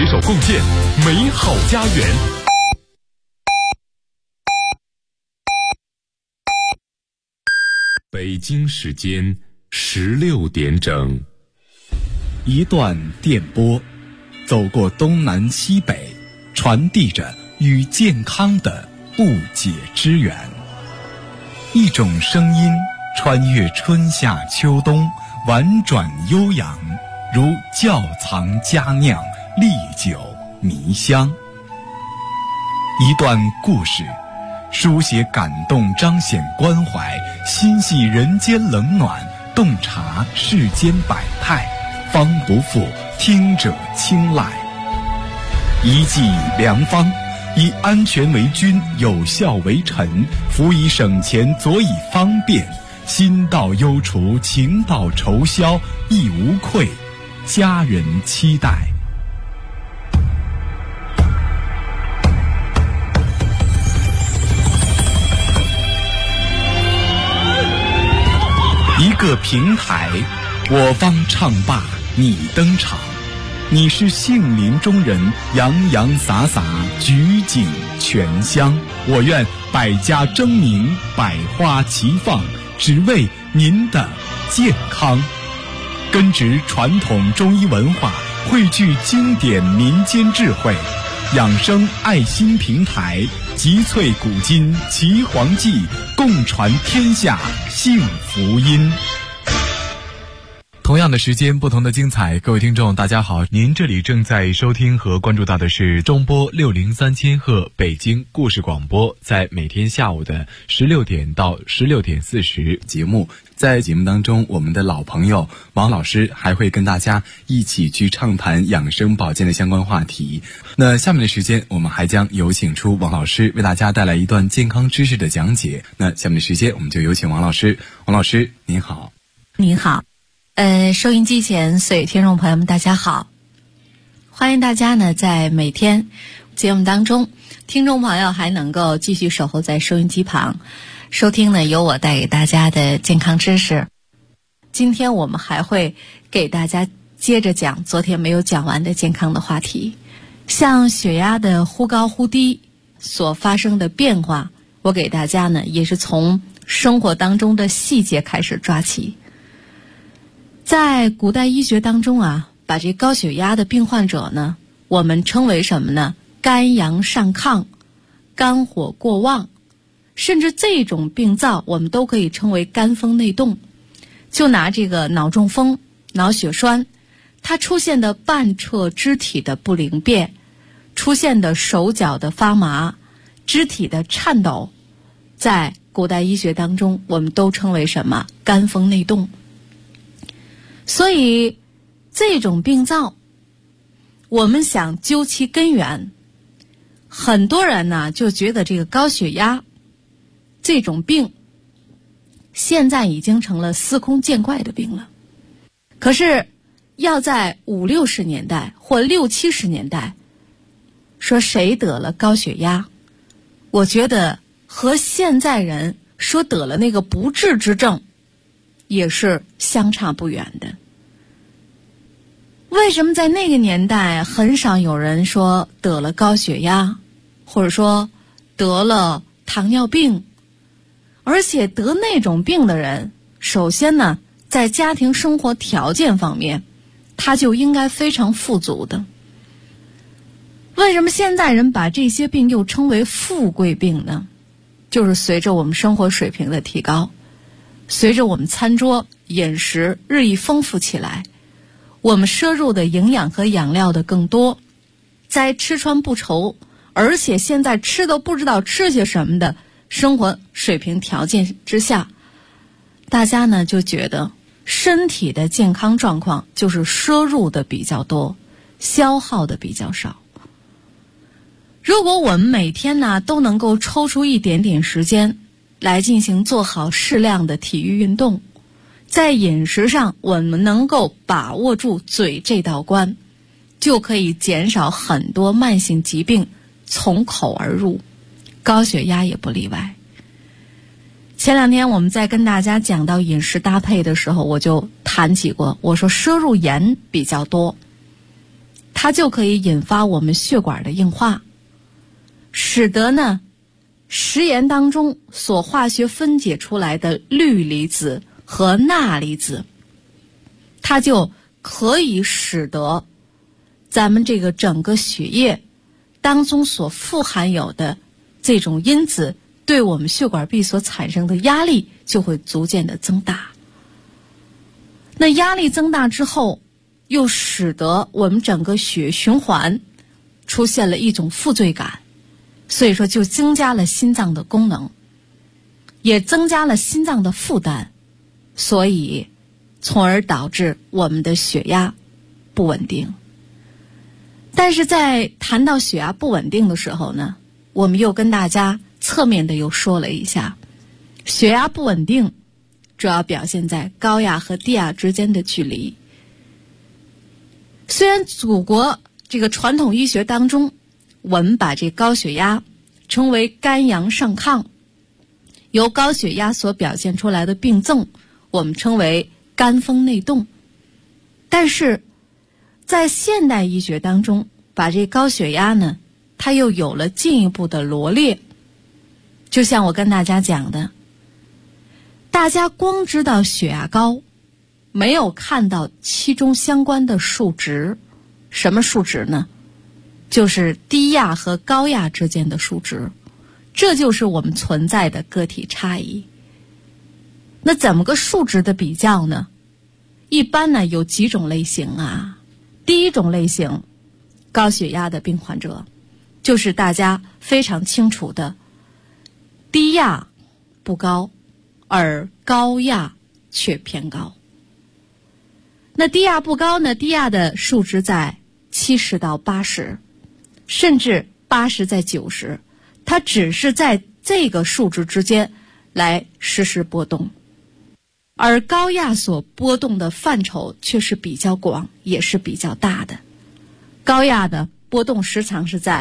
手共建美好家园。北京时间16点整， 一段电波，走过东南西北，传递着与健康的不解之缘。一种声音穿越春夏秋冬，婉转悠扬，如窖藏佳酿，历久弥香。一段故事，书写感动，彰显关怀，心系人间冷暖，洞察世间百态，方不负听者青睐。一剂良方，以安全为君，有效为臣，辅以省钱，佐以方便，心到忧除，情到愁消，亦无愧，家人期待。一个平台，我方唱罢你登场，你是杏林中人，洋洋洒洒，举景全香。我愿百家争鸣，百花齐放，只为您的健康。根植传统中医文化，汇聚经典民间智慧，养生爱心平台，集萃古今奇黄记，共传天下幸福音。同样的时间，不同的精彩。各位听众大家好，您这里正在收听和关注到的是中波603千赫北京故事广播，在每天下午的16点到16点40节目。在节目当中，我们的老朋友王老师还会跟大家一起去畅谈养生保健的相关话题。那下面的时间，我们还将有请出王老师为大家带来一段健康知识的讲解。那下面的时间，我们就有请王老师。王老师您好。 您好。收音机前所有听众朋友们大家好，欢迎大家呢在每天节目当中，听众朋友还能够继续守候在收音机旁，收听呢由我带给大家的健康知识。今天我们还会给大家接着讲昨天没有讲完的健康的话题，像血压的忽高忽低所发生的变化，我给大家呢也是从生活当中的细节开始抓起。在古代医学当中啊，把这高血压的病患者呢，我们称为什么呢？肝阳上亢，肝火过旺，甚至这种病灶我们都可以称为肝风内动。就拿这个脑中风、脑血栓，它出现的半彻肢体的不灵便，出现的手脚的发麻，肢体的颤抖，在古代医学当中我们都称为什么？肝风内动。所以这种病灶我们想究其根源，很多人呢就觉得这个高血压这种病现在已经成了司空见惯的病了。可是要在50、60年代或60、70年代说谁得了高血压，我觉得和现在人说得了那个不治之症也是相差不远的。为什么在那个年代很少有人说得了高血压，或者说得了糖尿病？而且得那种病的人，首先呢，在家庭生活条件方面，他就应该非常富足的。为什么现在人把这些病又称为富贵病呢？就是随着我们生活水平的提高，随着我们餐桌饮食日益丰富起来，我们摄入的营养和养料的更多，在吃穿不愁，而且现在吃都不知道吃些什么的生活水平条件之下，大家呢就觉得身体的健康状况就是摄入的比较多，消耗的比较少。如果我们每天呢都能够抽出一点点时间来进行做好适量的体育运动，在饮食上我们能够把握住嘴这道关，就可以减少很多慢性疾病从口而入，高血压也不例外。前两天我们在跟大家讲到饮食搭配的时候，我就谈起过，我说摄入盐比较多， 它就可以引发我们血管的硬化，使得呢食盐当中所化学分解出来的氯离子和钠离子，它就可以使得咱们这个整个血液当中所富含有的这种因子对我们血管壁所产生的压力就会逐渐的增大。那压力增大之后，又使得我们整个血循环出现了一种负罪感，所以说就增加了心脏的功能，也增加了心脏的负担，所以从而导致我们的血压不稳定。但是在谈到血压不稳定的时候呢，我们又跟大家侧面的又说了一下，血压不稳定主要表现在高压和低压之间的距离。虽然祖国这个传统医学当中，我们把这高血压称为肝阳上亢，由高血压所表现出来的病症我们称为肝风内动，但是在现代医学当中，把这高血压呢，它又有了进一步的罗列。就像我跟大家讲的，大家光知道血压高，没有看到其中相关的数值。什么数值呢？就是低压和高压之间的数值，这就是我们存在的个体差异。那怎么个数值的比较呢？一般呢有几种类型啊。第一种类型，高血压的病患者，就是大家非常清楚的低压不高，而高压却偏高。那低压不高呢？低压的数值在70到80，甚至80在90，它只是在这个数值之间来实时波动。而高压所波动的范畴却是比较广，也是比较大的。高压的波动时常是在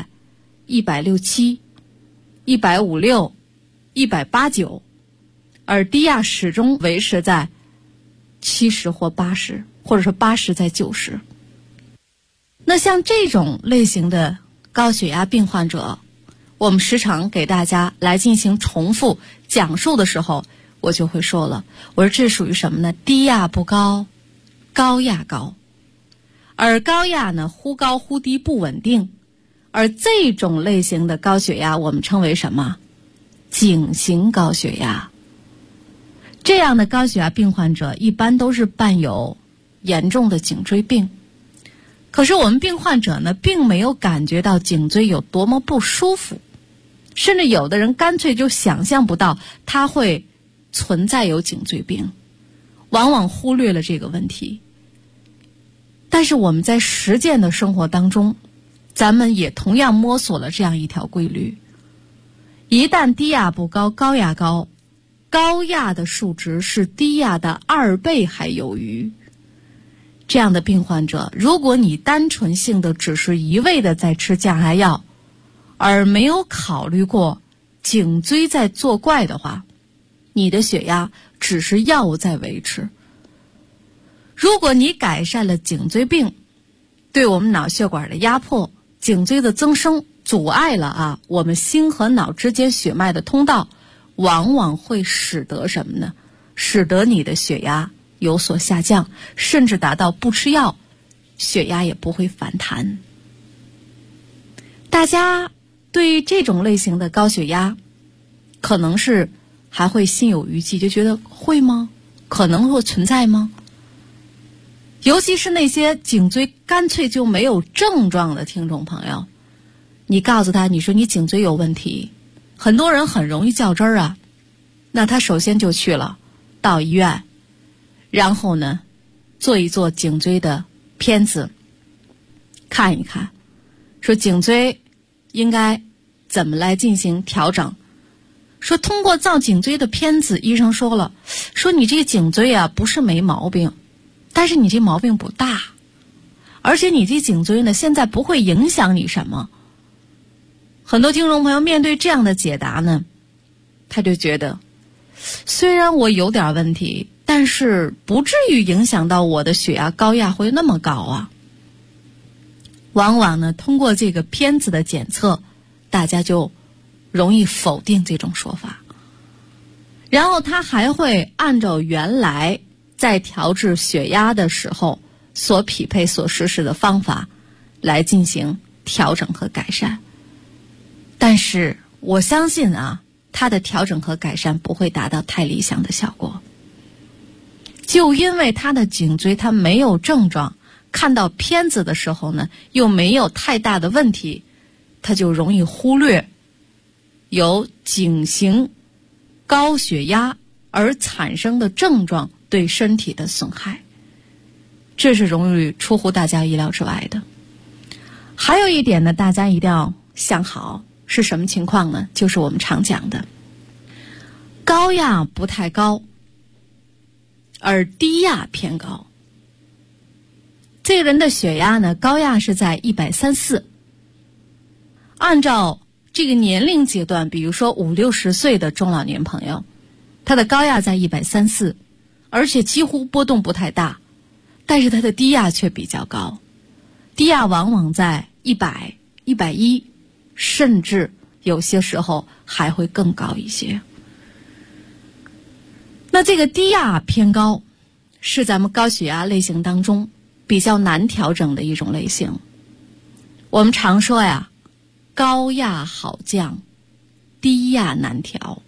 167、156、189，而低压始终维持在70或80，或者说80在90。那像这种类型的高血压病患者，我们时常给大家来进行重复讲述的时候，我就会说了，我说这属于什么呢？低压不高，高压高。而高压呢，忽高忽低不稳定，而这种类型的高血压我们称为什么？颈型高血压。这样的高血压病患者一般都是伴有严重的颈椎病，可是我们病患者呢，并没有感觉到颈椎有多么不舒服，甚至有的人干脆就想象不到他会存在有颈椎病，往往忽略了这个问题。但是我们在实践的生活当中，咱们也同样摸索了这样一条规律：一旦低压不高，高压高，高压的数值是低压的2倍还有余。这样的病患者，如果你单纯性的只是一味的在吃降压药，而没有考虑过颈椎在作怪的话，你的血压只是药物在维持。如果你改善了颈椎病对我们脑血管的压迫，颈椎的增生阻碍了我们心和脑之间血脉的通道，往往会使得什么呢？使得你的血压有所下降，甚至达到不吃药血压也不会反弹。大家对于这种类型的高血压可能是还会心有余悸，就觉得会吗？可能会存在吗？尤其是那些颈椎干脆就没有症状的听众朋友，你告诉他，你说你颈椎有问题，很多人很容易较真儿那他首先就去了到医院，然后呢做一做颈椎的片子看一看，说颈椎应该怎么来进行调整。说通过造颈椎的片子，医生说了，说你这个颈椎不是没毛病，但是你这毛病不大，而且你这颈椎呢现在不会影响你什么。很多听众朋友面对这样的解答呢，他就觉得虽然我有点问题，但是不至于影响到我的血压高压会那么高往往呢通过这个片子的检测，大家就容易否定这种说法。然后他还会按照原来在调制血压的时候所匹配所实施的方法来进行调整和改善。但是我相信啊，它的调整和改善不会达到太理想的效果。就因为他的颈椎他没有症状，看到片子的时候呢又没有太大的问题，他就容易忽略由颈型高血压而产生的症状对身体的损害，这是容易出乎大家意料之外的。还有一点呢，大家一定要想好是什么情况呢？就是我们常讲的高压不太高，而低压偏高。这个人的血压呢，高压是在134，按照这个年龄阶段，比如说50、60岁的中老年朋友，他的高压在134，而且几乎波动不太大，但是他的低压却比较高，低压往往在100、110，甚至有些时候还会更高一些。那这个低压偏高是咱们高血压类型当中比较难调整的一种类型。我们常说呀，高压好降，低压难调。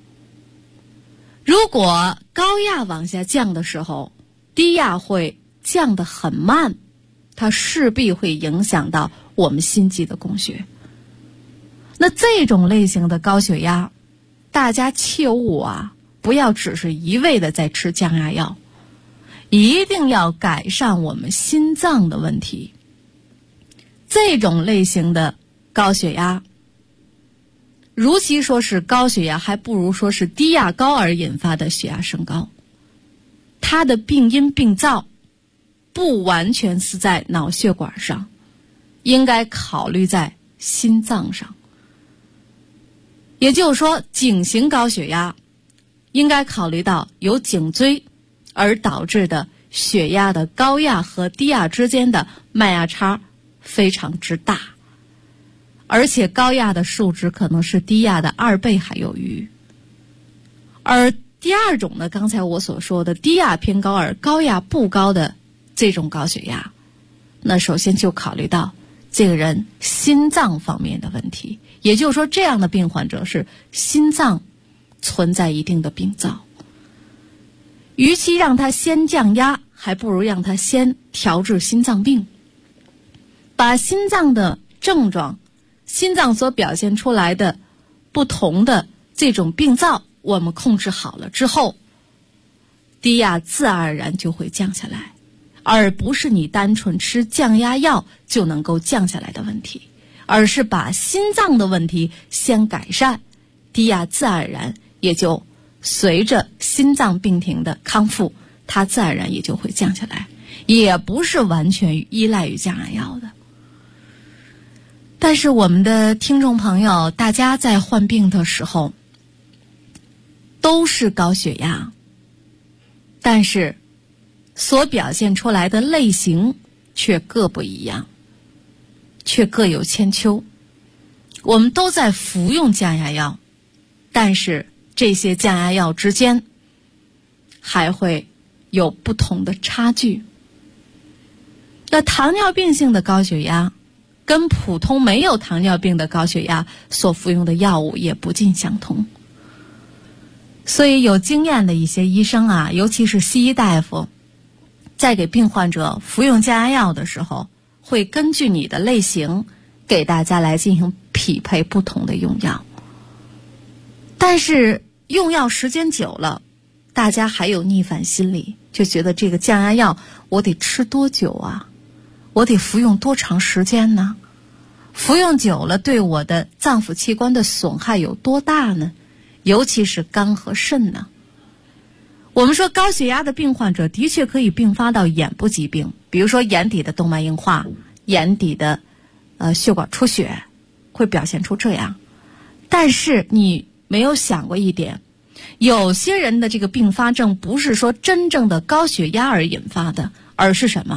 如果高压往下降的时候，低压会降得很慢，它势必会影响到我们心肌的供血。那这种类型的高血压，大家切勿啊，不要只是一味的在吃降压药，一定要改善我们心脏的问题。这种类型的高血压，如其说是高血压，还不如说是低压高而引发的血压升高。它的病因病灶不完全是在脑血管上，应该考虑在心脏上。也就是说，颈型高血压应该考虑到由颈椎而导致的血压的高压和低压之间的脉压差非常之大，而且高压的数值可能是低压的2倍还有余。而第二种呢，刚才我所说的低压偏高而高压不高的这种高血压，那首先就考虑到这个人心脏方面的问题，也就是说这样的病患者是心脏存在一定的病灶。与其让他先降压，还不如让他先调治心脏病，把心脏的症状，心脏所表现出来的不同的这种病灶我们控制好了之后，低压自然而然就会降下来，而不是你单纯吃降压药就能够降下来的问题，而是把心脏的问题先改善，低压自然而然也就随着心脏病情的康复，它自然而然也就会降下来，也不是完全依赖于降压药的。但是我们的听众朋友，大家在患病的时候都是高血压，但是所表现出来的类型却各不一样，却各有千秋。我们都在服用降压药，但是这些降压药之间还会有不同的差距。那糖尿病性的高血压跟普通没有糖尿病的高血压所服用的药物也不尽相同。所以有经验的一些医生啊，尤其是西医大夫，在给病患者服用降压药的时候，会根据你的类型给大家来进行匹配不同的用药。但是用药时间久了，大家还有逆反心理，就觉得这个降压药我得吃多久啊？我得服用多长时间呢？服用久了对我的脏腑器官的损害有多大呢？尤其是肝和肾呢？我们说高血压的病患者的确可以并发到眼部疾病，比如说眼底的动脉硬化，眼底的血管出血，会表现出这样。但是你没有想过一点，有些人的这个并发症不是说真正的高血压而引发的，而是什么？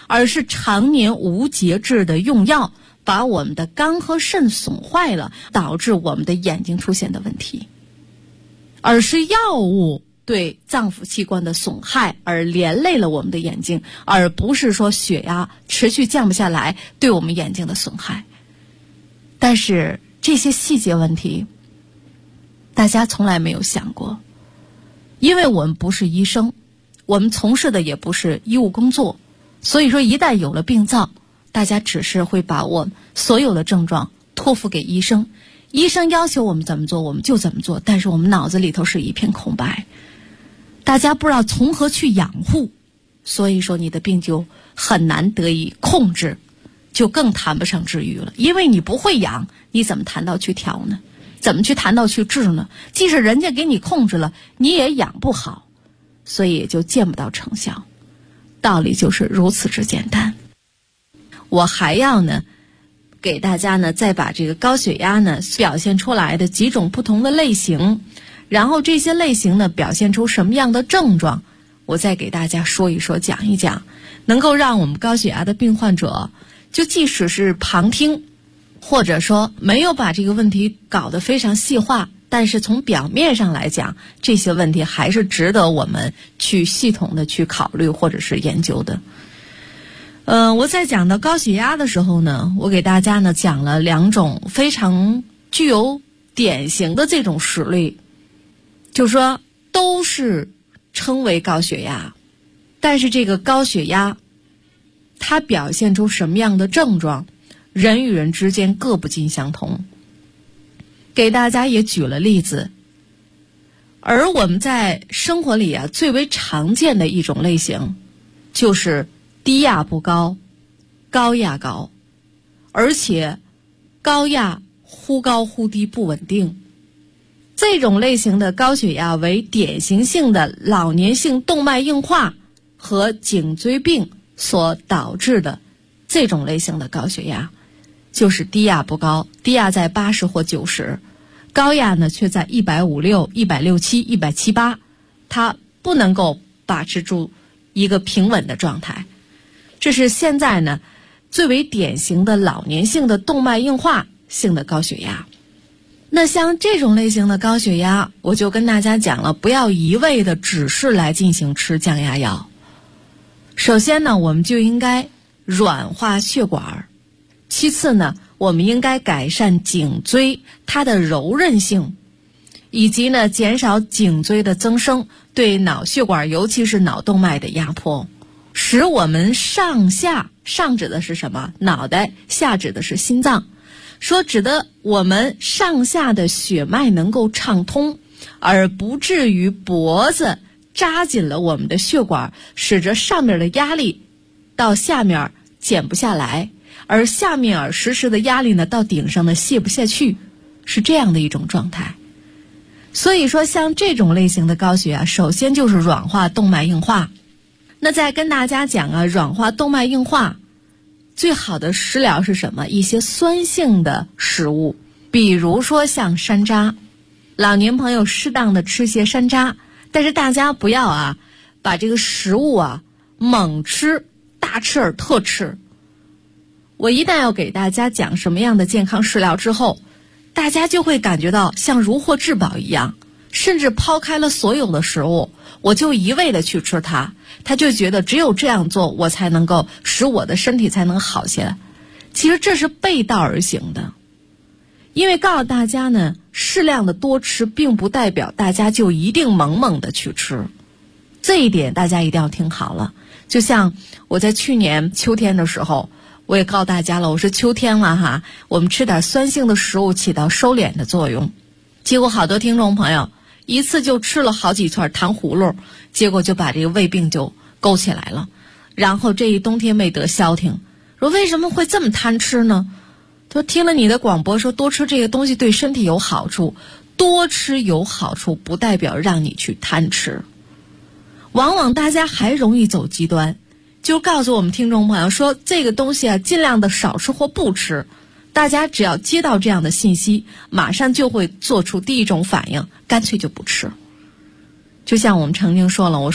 而是常年无节制的用药，把我们的肝和肾损坏了，导致我们的眼睛出现的问题。而是药物对脏腑器官的损害而连累了我们的眼睛，而不是说血压持续降不下来对我们眼睛的损害。但是这些细节问题大家从来没有想过，因为我们不是医生，我们从事的也不是医务工作，所以说一旦有了病灶，大家只是会把我们所有的症状托付给医生，医生要求我们怎么做我们就怎么做，但是我们脑子里头是一片空白，大家不知道从何去养护，所以说你的病就很难得以控制，就更谈不上治愈了。因为你不会养，你怎么谈到去调呢？怎么去谈到去治呢？即使人家给你控制了，你也养不好，所以也就见不到成效。道理就是如此之简单。我还要呢给大家呢再把这个高血压呢表现出来的几种不同的类型，然后这些类型呢表现出什么样的症状，我再给大家说一说讲一讲，能够让我们高血压的病患者就即使是旁听，或者说没有把这个问题搞得非常细化，但是从表面上来讲，这些问题还是值得我们去系统的去考虑或者是研究的。我在讲到高血压的时候呢，我给大家呢讲了2种非常具有典型的这种实例，就是说都是称为高血压，但是这个高血压它表现出什么样的症状，人与人之间各不尽相同。给大家也举了例子，而我们在生活里最为常见的一种类型就是低压不高，高压高，而且高压忽高忽低不稳定。这种类型的高血压为典型性的老年性动脉硬化和颈椎病所导致的这种类型的高血压，就是低压不高，低压在80或90，高压呢却在156、167、178，它不能够把持住一个平稳的状态。这是现在呢最为典型的老年性的动脉硬化性的高血压。那像这种类型的高血压，我就跟大家讲了，不要一味的只是来进行吃降压药。首先呢，我们就应该软化血管，其次呢，我们应该改善颈椎它的柔韧性，以及呢减少颈椎的增生对脑血管尤其是脑动脉的压迫，使我们上下，上指的是什么？脑袋，下指的是心脏，说指的我们上下的血脉能够畅通，而不至于脖子扎紧了我们的血管，使得上面的压力到下面减不下来，而下面耳实时的压力呢到顶上呢卸不下去，是这样的一种状态。所以说像这种类型的高血压，首先就是软化动脉硬化。那再跟大家讲软化动脉硬化最好的食疗是什么？一些酸性的食物，比如说像山楂，老年朋友适当的吃些山楂，但是大家不要把这个食物猛吃，大吃而特吃。我一旦要给大家讲什么样的健康食疗之后，大家就会感觉到像如获至宝一样，甚至抛开了所有的食物，我就一味的去吃它，他就觉得只有这样做我才能够使我的身体才能好些来。其实这是背道而行的，因为告诉大家呢，适量的多吃并不代表大家就一定猛猛的去吃，这一点大家一定要听好了。就像我在去年秋天的时候，我也告诉大家了，我说秋天了我们吃点酸性的食物起到收敛的作用。结果好多听众朋友一次就吃了好几串糖葫芦，结果就把这个胃病就勾起来了，然后这一冬天没得消停。说为什么会这么贪吃呢？他说听了你的广播说多吃这个东西对身体有好处，多吃有好处不代表让你去贪吃。往往大家还容易走极端，就告诉我们听众朋友说这个东西尽量的少吃或不吃。大家只要接到这样的信息，马上就会做出第一种反应，干脆就不吃。就像我们曾经说了，我说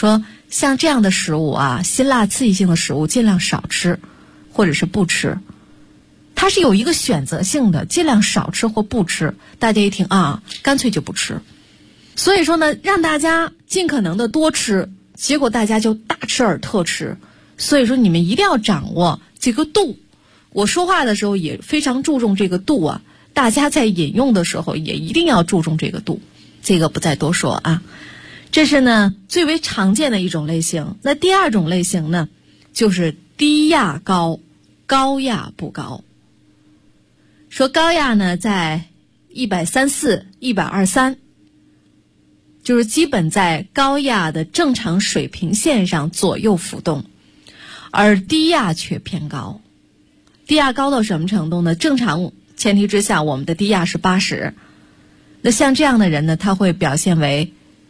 像这样的食物啊，辛辣刺激性的食物尽量少吃，或者是不吃。它是有一个选择性的，尽量少吃或不吃。大家一听啊，干脆就不吃。所以说呢，让大家尽可能的多吃，结果大家就大吃而特吃。所以说你们一定要掌握这个度。我说话的时候也非常注重这个度啊，大家在饮用的时候也一定要注重这个度。这个不再多说啊。这是呢最为常见的一种类型。那第二种类型呢，就是低压高，高压不高。说高压呢在134、123，就是基本在高压的正常水平线上左右浮动，而低压却偏高。低压高到什么程度呢？正常前提之下，我们的低压是80。那像这样的人呢，他会表现为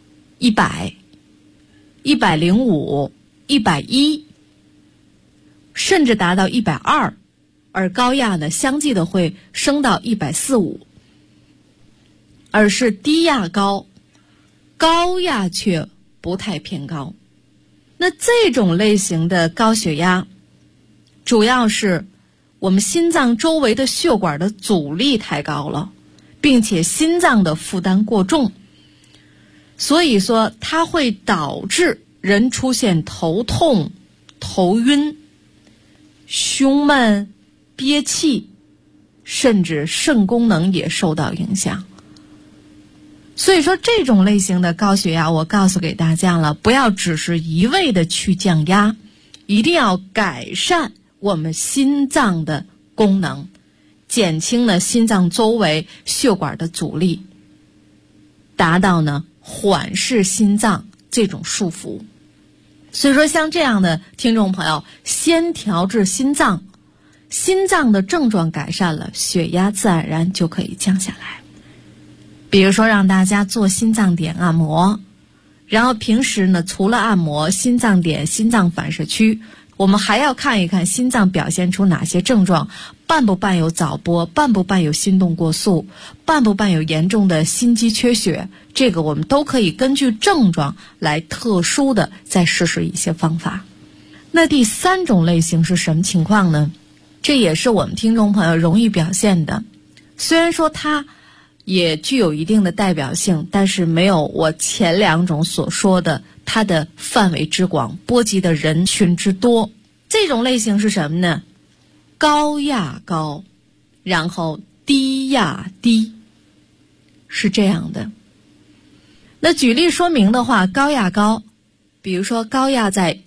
100、105、110，甚至达到120，而高压呢相继的会升到145，而是低压高，高压却不太偏高。那这种类型的高血压，主要是我们心脏周围的血管的阻力太高了，并且心脏的负担过重，所以说它会导致人出现头痛、头晕、胸闷、憋气，甚至肾功能也受到影响。所以说这种类型的高血压，我告诉给大家了，不要只是一味的去降压，一定要改善我们心脏的功能，减轻了心脏周围血管的阻力，达到呢缓释心脏这种束缚。所以说像这样的听众朋友，先调治心脏，心脏的症状改善了，血压自然而然就可以降下来。比如说让大家做心脏点按摩，然后平时呢除了按摩，心脏点、心脏反射区，我们还要看一看心脏表现出哪些症状，伴不伴有早搏，伴不伴有心动过速，伴不伴有严重的心肌缺血，这个我们都可以根据症状来特殊的再试试一些方法。那第三种类型是什么情况呢？这也是我们听众朋友容易表现的，虽然说它也具有一定的代表性，但是没有我前两种所说的它的范围之广，波及的人群之多。这种类型是什么呢？高压高，然后低压低，是这样的。那举例说明的话，高压高，比如说高压在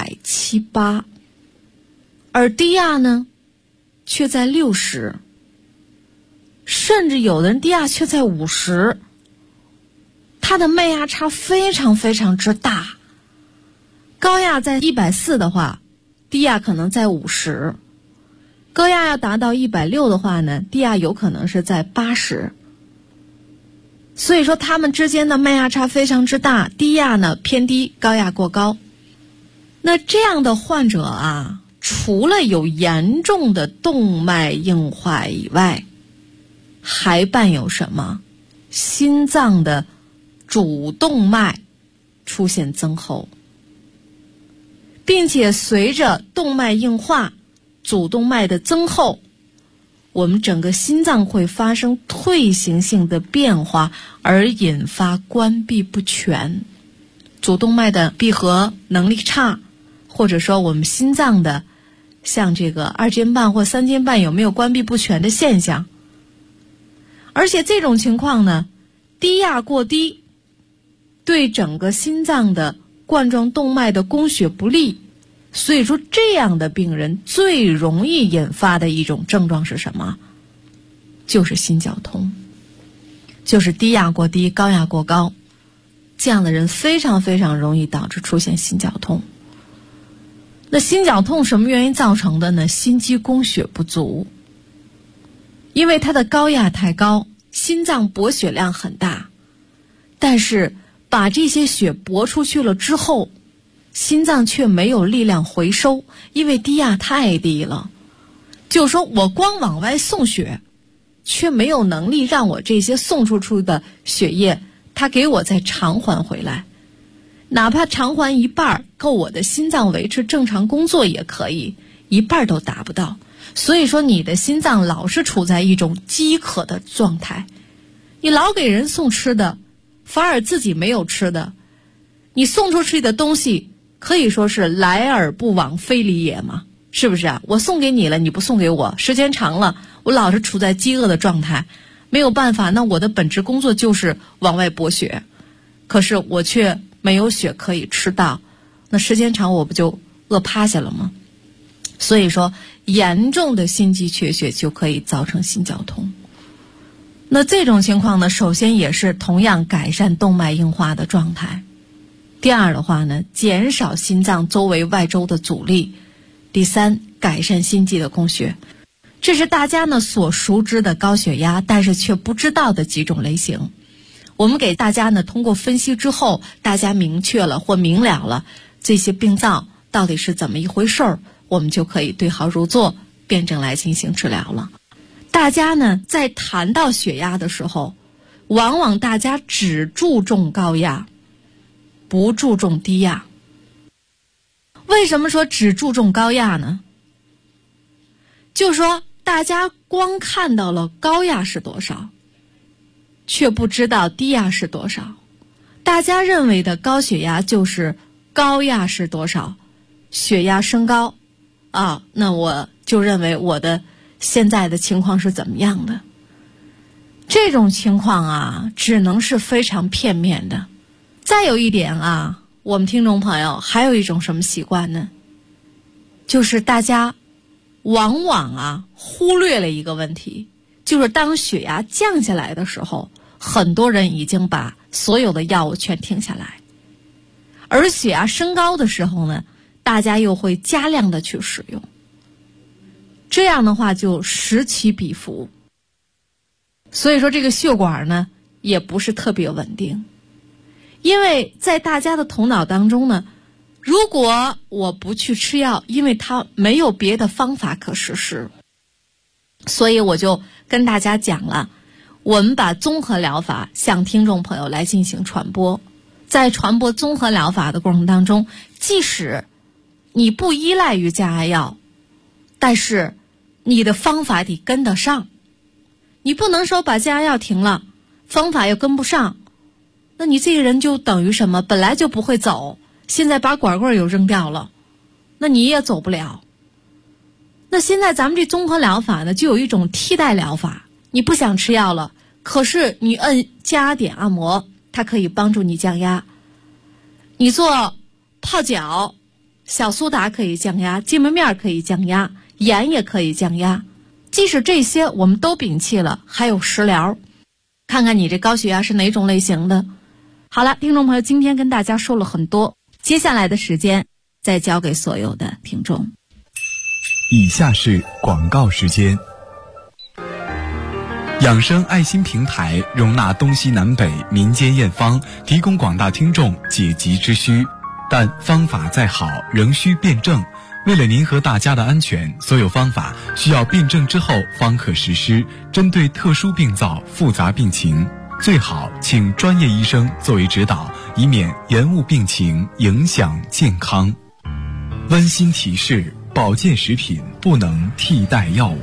178，而低压呢却在60，甚至有的人低压却在50，它的脉压差非常非常之大。高压在140的话，低压可能在50，高压要达到160的话呢，低压有可能是在80。所以说它们之间的脉压差非常之大，低压呢偏低，高压过高。那这样的患者啊，除了有严重的动脉硬化以外，还伴有什么？心脏的主动脉出现增厚，并且随着动脉硬化、主动脉的增厚，我们整个心脏会发生退行性的变化，而引发关闭不全。主动脉的闭合能力差，或者说我们心脏的像这个2间半或3间半有没有关闭不全的现象。而且这种情况呢，低压过低，对整个心脏的冠状动脉的供血不利，所以说这样的病人最容易引发的一种症状是什么？就是心绞痛，就是低压过低，高压过高，这样的人非常非常容易导致出现心绞痛。那心绞痛什么原因造成的呢？心肌供血不足，因为它的高压太高，心脏搏血量很大，但是把这些血搏出去了之后，心脏却没有力量回收，因为低压太低了。就是说我光往外送血，却没有能力让我这些送出的血液它给我再偿还回来。 哪怕偿还一半，够我的心脏维持正常工作也可以，一半都达不到。所以说你的心脏老是处在一种饥渴的状态，你老给人送吃的，反而自己没有吃的，你送出去的东西可以说是来而不往非礼也嘛，是不是啊？我送给你了，你不送给我，时间长了，我老是处在饥饿的状态，没有办法，那我的本职工作就是往外补血，可是我却没有血可以吃到，那时间长我不就饿趴下了吗？所以说严重的心肌缺血就可以造成心绞痛。那这种情况呢，首先也是同样改善动脉硬化的状态。第二的话呢，减少心脏周围外周的阻力。第三，改善心肌的供血。这是大家呢所熟知的高血压，但是却不知道的几种类型。我们给大家呢通过分析之后，大家明确了或明了了这些病灶到底是怎么一回事儿，我们就可以对号入座，辩证来进行治疗了。大家呢在谈到血压的时候，往往大家只注重高压，不注重低压。为什么说只注重高压呢？就说大家光看到了高压是多少，却不知道低压是多少。大家认为的高血压就是高压是多少，血压升高啊，那我就认为我的现在的情况是怎么样的。这种情况啊，只能是非常片面的。再有一点啊，我们听众朋友还有一种什么习惯呢？就是大家往往啊忽略了一个问题，就是当血压降下来的时候，很多人已经把所有的药物全停下来，而血压升高的时候呢，大家又会加量的去使用，这样的话就此起彼伏。所以说这个血管呢也不是特别稳定。因为在大家的头脑当中呢，如果我不去吃药，因为它没有别的方法可实施，所以我就跟大家讲了，我们把综合疗法向听众朋友来进行传播。在传播综合疗法的过程当中，即使你不依赖于降压药，但是你的方法得跟得上。你不能说把降压药停了，方法又跟不上，那你这个人就等于什么？本来就不会走，现在把管棍又扔掉了，那你也走不了。那现在咱们这综合疗法呢，就有一种替代疗法。你不想吃药了，可是你按降压点按摩，它可以帮助你降压。你做泡脚，小苏打可以降压，芥末面可以降压，盐也可以降压。即使这些我们都摒弃了，还有食疗，看看你这高血压是哪种类型的。好了，听众朋友，今天跟大家说了很多，接下来的时间再交给所有的听众。 以下是广告时间。养生爱心平台容纳东西南北民间验方，提供广大听众解急之需，但方法再好仍需辩证。为了您和大家的安全，所有方法需要辩证之后方可实施。针对特殊病灶、复杂病情，最好请专业医生作为指导，以免延误病情，影响健康。温馨提示：保健食品不能替代药物。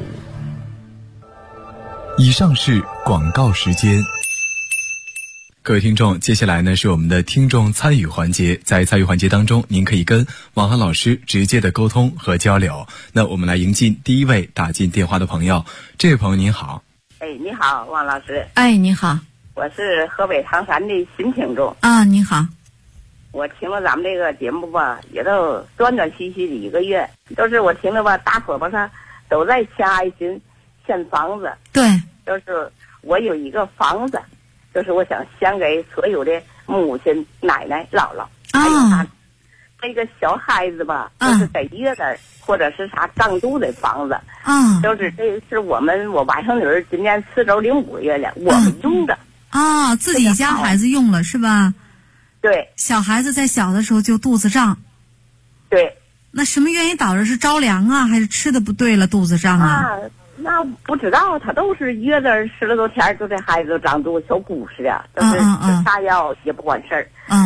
以上是广告时间。各位听众，接下来呢是我们的听众参与环节。在参与环节当中，您可以跟王涵老师直接的沟通和交流。那我们来迎进第一位打进电话的朋友。这位朋友您好。 你好，王老师。 你好。 我是河北唐山的新听众。 你好。 我听了咱们这个节目吧，也都断断续续的1个月，都是我听了吧，大伙吧上都在献爱心、献房子。 对。 就是我有一个房子，就是我想献给所有的母亲、奶奶、姥姥，还有他这个小孩子吧，就是在月子或者是啥长肚的房子。就是这是我外甥女儿今年4周0 5个月了，我们用的。 自己家孩子用了是吧？ 对。 小孩子在小的时候就肚子胀。 对。 那什么原因导致是着凉啊，还是吃的不对了肚子胀啊？ 那不知道，他都是月子10来多天，就这孩子都长肚子，小鼓似的，就是吃啥药也不管事儿。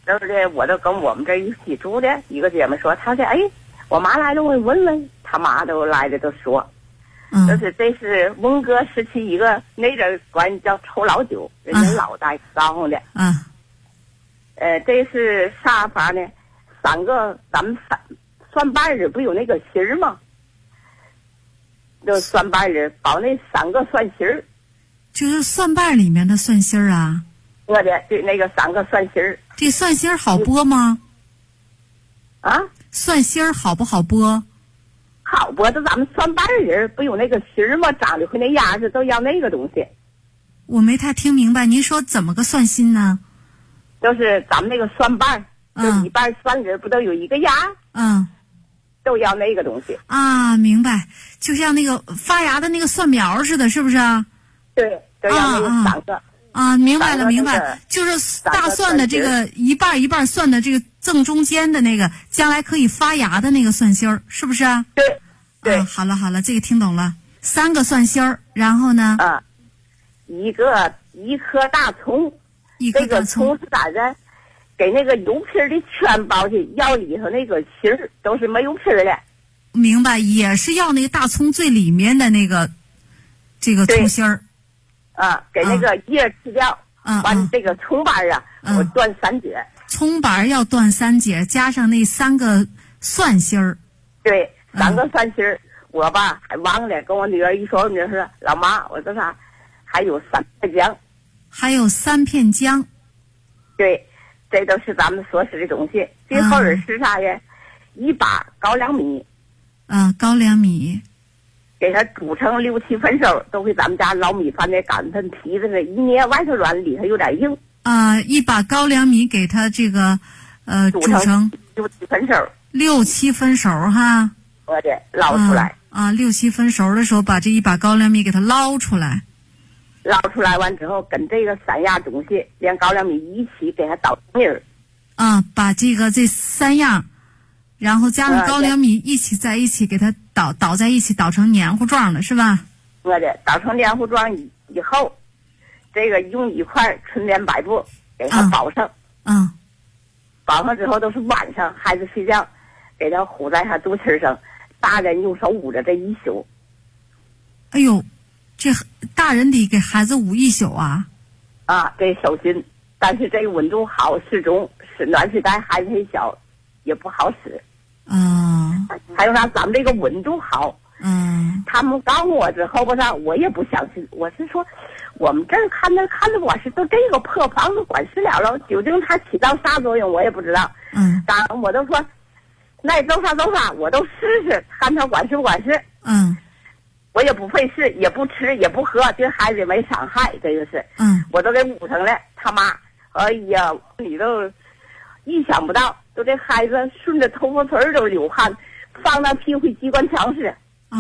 就是我都跟我们这一起住的一个姐妹说，她说哎，我妈来了，我问问，她妈都来的都说，就是这是文革时期一个那阵管叫臭老酒，人家老代烧的。这是啥法呢？三个咱们算半日不有那个芯儿吗？就蒜瓣儿包那3个蒜芯儿， 就是蒜瓣里面的蒜芯儿啊。 我的对，那个3个蒜芯儿。 这蒜芯儿好剥吗？ 啊？ 蒜芯儿好不好剥？ 好剥，就咱们蒜瓣儿不有那个芯儿吗？长得和那芽子都要那个东西。 我没太听明白，您说怎么个蒜芯呢？ 就是咱们那个蒜瓣儿，就一半蒜仁不都有一个芽？都要那个东西啊，明白，就像那个发芽的那个蒜苗似的，是不是啊？ 对，都要那个3个啊，明白了，明白，就是大蒜的这个一半一半蒜的这个正中间的那个，将来可以发芽的那个蒜芯儿，是不是啊？ 对，对， 好了好了，这个听懂了，3个蒜芯儿，然后呢？ 一颗大葱， 这个葱是咋的？给那个油皮的圈包去，要里头那个芯儿都是没有皮的。 明白，也是要那个大葱最里面的那个这个葱芯儿。 给那个叶吃掉。完这个葱瓣我断3节。 葱瓣要断3节，加上那3个蒜芯儿。 对，3个蒜芯儿，我吧还忘了，跟我女儿一说，我女儿说老妈，我说啥？还有3片姜。 还有3片姜。 对。这都是咱们所使的东西。最后是啥呀？1把高粱米。 高粱米。 给它煮成6、7分熟，都给咱们家老米饭的擀粉皮子是一捏，外头软，里头有点硬。 1把高粱米给它这个煮成 6、7分熟。 6、7分熟哈。 我的捞出来。 6、7分熟的时候，把这1把高粱米给它捞出来。 捞出来完之后，跟这个3样东西连高粱米一起给它捣成泥儿。 把这3样，然后加上高粱米一起在一起给它捣在一起，捣成黏糊状的是吧？ 我的捣成黏糊状以后，这个用一块纯棉白布给它包上。包上之后都是晚上孩子睡觉，给它糊在它肚脐上，大人用手捂着这一宿。 哎呦！这大人得给孩子捂一宿啊！ 这手心，但是这个温度好适中，是暖水袋孩子很小，也不好使。还有啥？咱们这个温度好。他们告诉我之后，我也不相信。我是说，我们这儿看着我是都这个破房子管事了，究竟它起到啥作用，我也不知道。当然我都说，那走啥，我都试试，看它管事不管事。我也不费事，也不吃，也不喝，对孩子也没伤害，这个是。我都给捂上了。他妈，哎呀，你都意想不到，都这孩子顺着头发丝都流汗，放那屁会机关枪似的。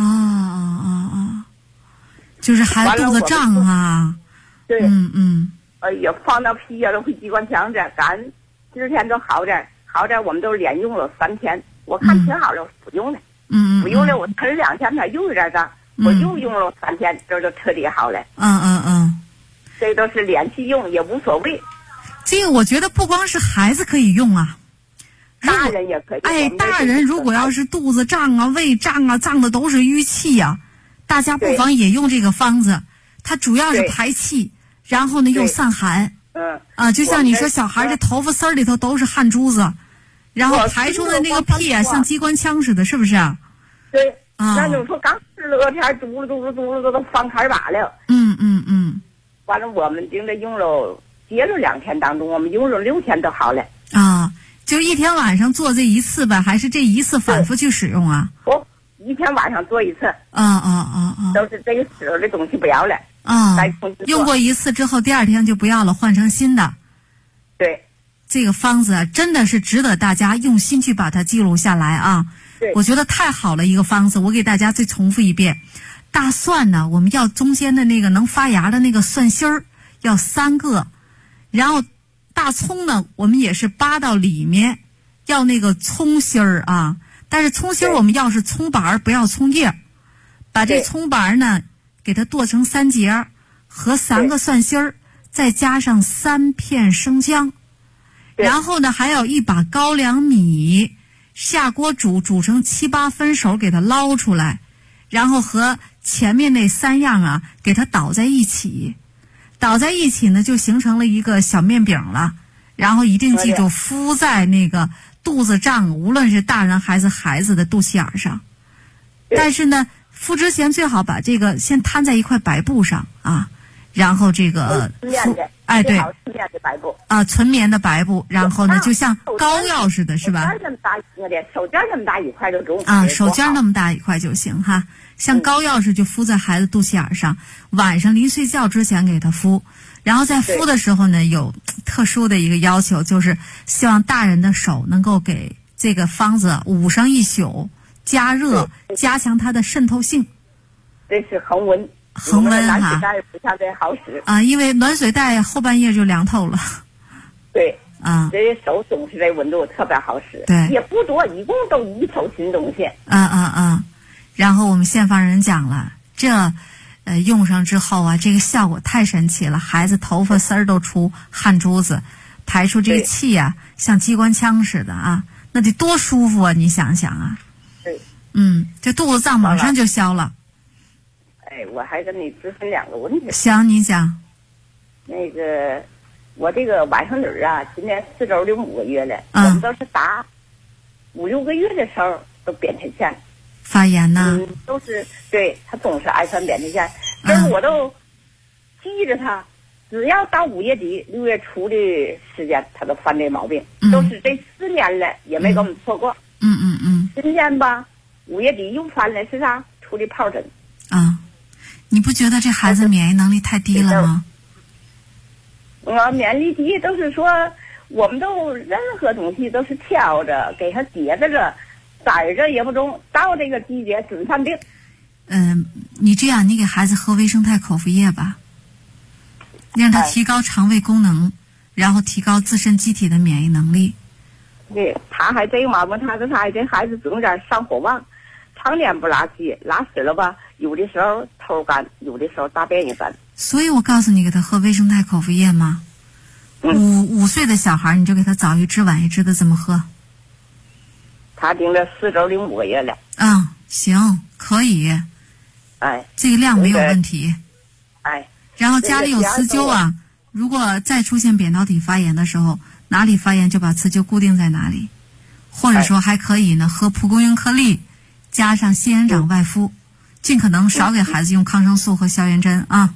就是孩子肚子胀啊。 对。哎呀，放那屁呀都会机关枪的，咱今天都好点，我们都连用了3天，我看挺好了，不用了。不用了，我吃2天，它又有点胀。我又用了3天，这就彻底好了。这都是连续用也无所谓。 这个我觉得不光是孩子可以用啊， 大人也可以。 大人如果要是肚子胀啊、胃胀啊、胀的都是淤气呀，大家不妨也用这个方子。它主要是排气，然后呢又散寒。就像你说，小孩这头发丝里头都是汗珠子，然后排出的那个屁啊，像机关枪似的，是不是啊？ 对。那你说刚吃了天，嘟噜都放开把了。完了，我们盯着用了，接了2天当中，我们用了6天都好了。 就一天晚上做这一次呗，还是这一次反复去使用啊？ 一天晚上做一次。都是这个使的东西不要了。 用过一次之后，第2天就不要了，换成新的。 对。 这个方子啊，真的是值得大家用心去把它记录下来啊。我觉得太好了一个方子，我给大家再重复一遍。大蒜呢，我们要中间的那个能发芽的那个蒜芯儿要3个，然后大葱呢，我们也是扒到里面，要那个葱芯儿啊。但是葱芯儿我们要是葱瓣，不要葱叶。把这葱瓣呢，给它剁成3节，和3个蒜芯儿，再加上3片生姜， 然后呢还有一把高粱米，下锅煮成7、8分熟，给它捞出来，然后和前面那3样啊给它倒在一起呢，就形成了一个小面饼了。然后一定记住敷在那个肚子胀，无论是大人还是孩子的肚脐眼上。但是呢，敷之前最好把这个先摊在一块白布上啊，然后这个敷，哎对， 纯棉的白布啊，纯棉的白布，然后呢就像膏药似的，是吧？ 手绢那么大一块就中啊，手绢那么大一块就行哈，像膏药似的就敷在孩子肚脐眼上，晚上临睡觉之前给他敷。然后在敷的时候呢，有特殊的一个要求，就是希望大人的手能够给这个方子捂上一宿，加热，加强它的渗透性。 这是恒温哈， 暖水袋不相对好使啊，因为暖水袋后半夜就凉透了。 对啊， 这手总是这温度特别好使， 对， 也不多，一共都1手新东西。 然后我们现方人讲了，这用上之后啊，这个效果太神奇了，孩子头发丝儿都出汗珠子，排出这个气啊，像机关枪似的啊，那得多舒服啊！你想想啊。 对。 这肚子胀马上就消了。 哎，我还跟你咨询2个问题。 行，你讲。 那个，我这个外甥女啊，今年4周0、5个月了，我们都是打5、6个月的时候都扁桃腺。 发炎呢？ 都是对他总是爱犯扁桃腺，但是我都记着他，只要到5月底6月初的时间，他都犯这毛病，都是这4年了也没给我们错过。今年吧5月底又犯了，是啥？出的疱疹。 你不觉得这孩子免疫能力太低了吗？ 免疫力低都是说，我们都任何东西都是挑着给他叠着逮着也不中，到这个季节准犯病。 你这样，你给孩子喝维生肽口服液吧，让他提高肠胃功能，然后提高自身机体的免疫能力。 对，他还这个毛病，他这孩子总点上火旺，常年不拉稀，拉屎了吧，有的时候头干，有的时候大便也干。 所以我告诉你，给他喝维生肽口服液嘛。5岁的小孩，你就给他早一支晚一支的这么喝。 他定了4周0、5个月了。 行，可以。这个量没有问题。然后家里有磁灸啊，如果再出现扁桃体发炎的时候，哪里发炎就把磁灸固定在哪里，或者说还可以呢，喝蒲公英颗粒，加上仙人掌外敷，尽可能少给孩子用抗生素和消炎针啊。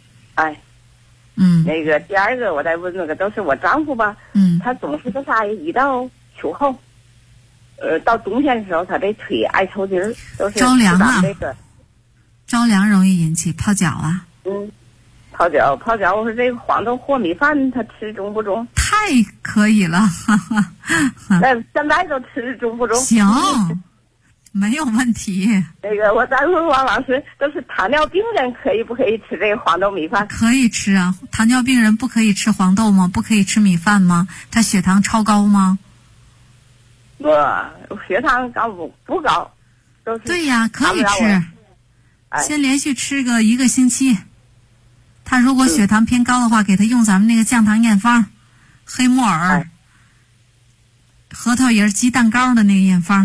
那个第2个我再问那个，都是我丈夫吧，他总是个啥，一到秋后。到冬天的时候，他这腿爱抽筋儿，都是着凉啊。 这个着凉容易引起泡脚啊。 泡脚，我说这个黄豆和米饭他吃中不中？ 太可以了， 那现在都吃中不中？ 行，没有问题。 那个我再问王老师，都是糖尿病人可以不可以吃这个黄豆米饭？ 可以吃啊，糖尿病人不可以吃黄豆吗？不可以吃米饭吗？他血糖超高吗？ 不，血糖高不高，都是对呀，可以吃。先连续吃个1个星期。他如果血糖偏高的话，给他用咱们那个降糖验方，黑木耳、核桃仁鸡蛋糕的那个验方。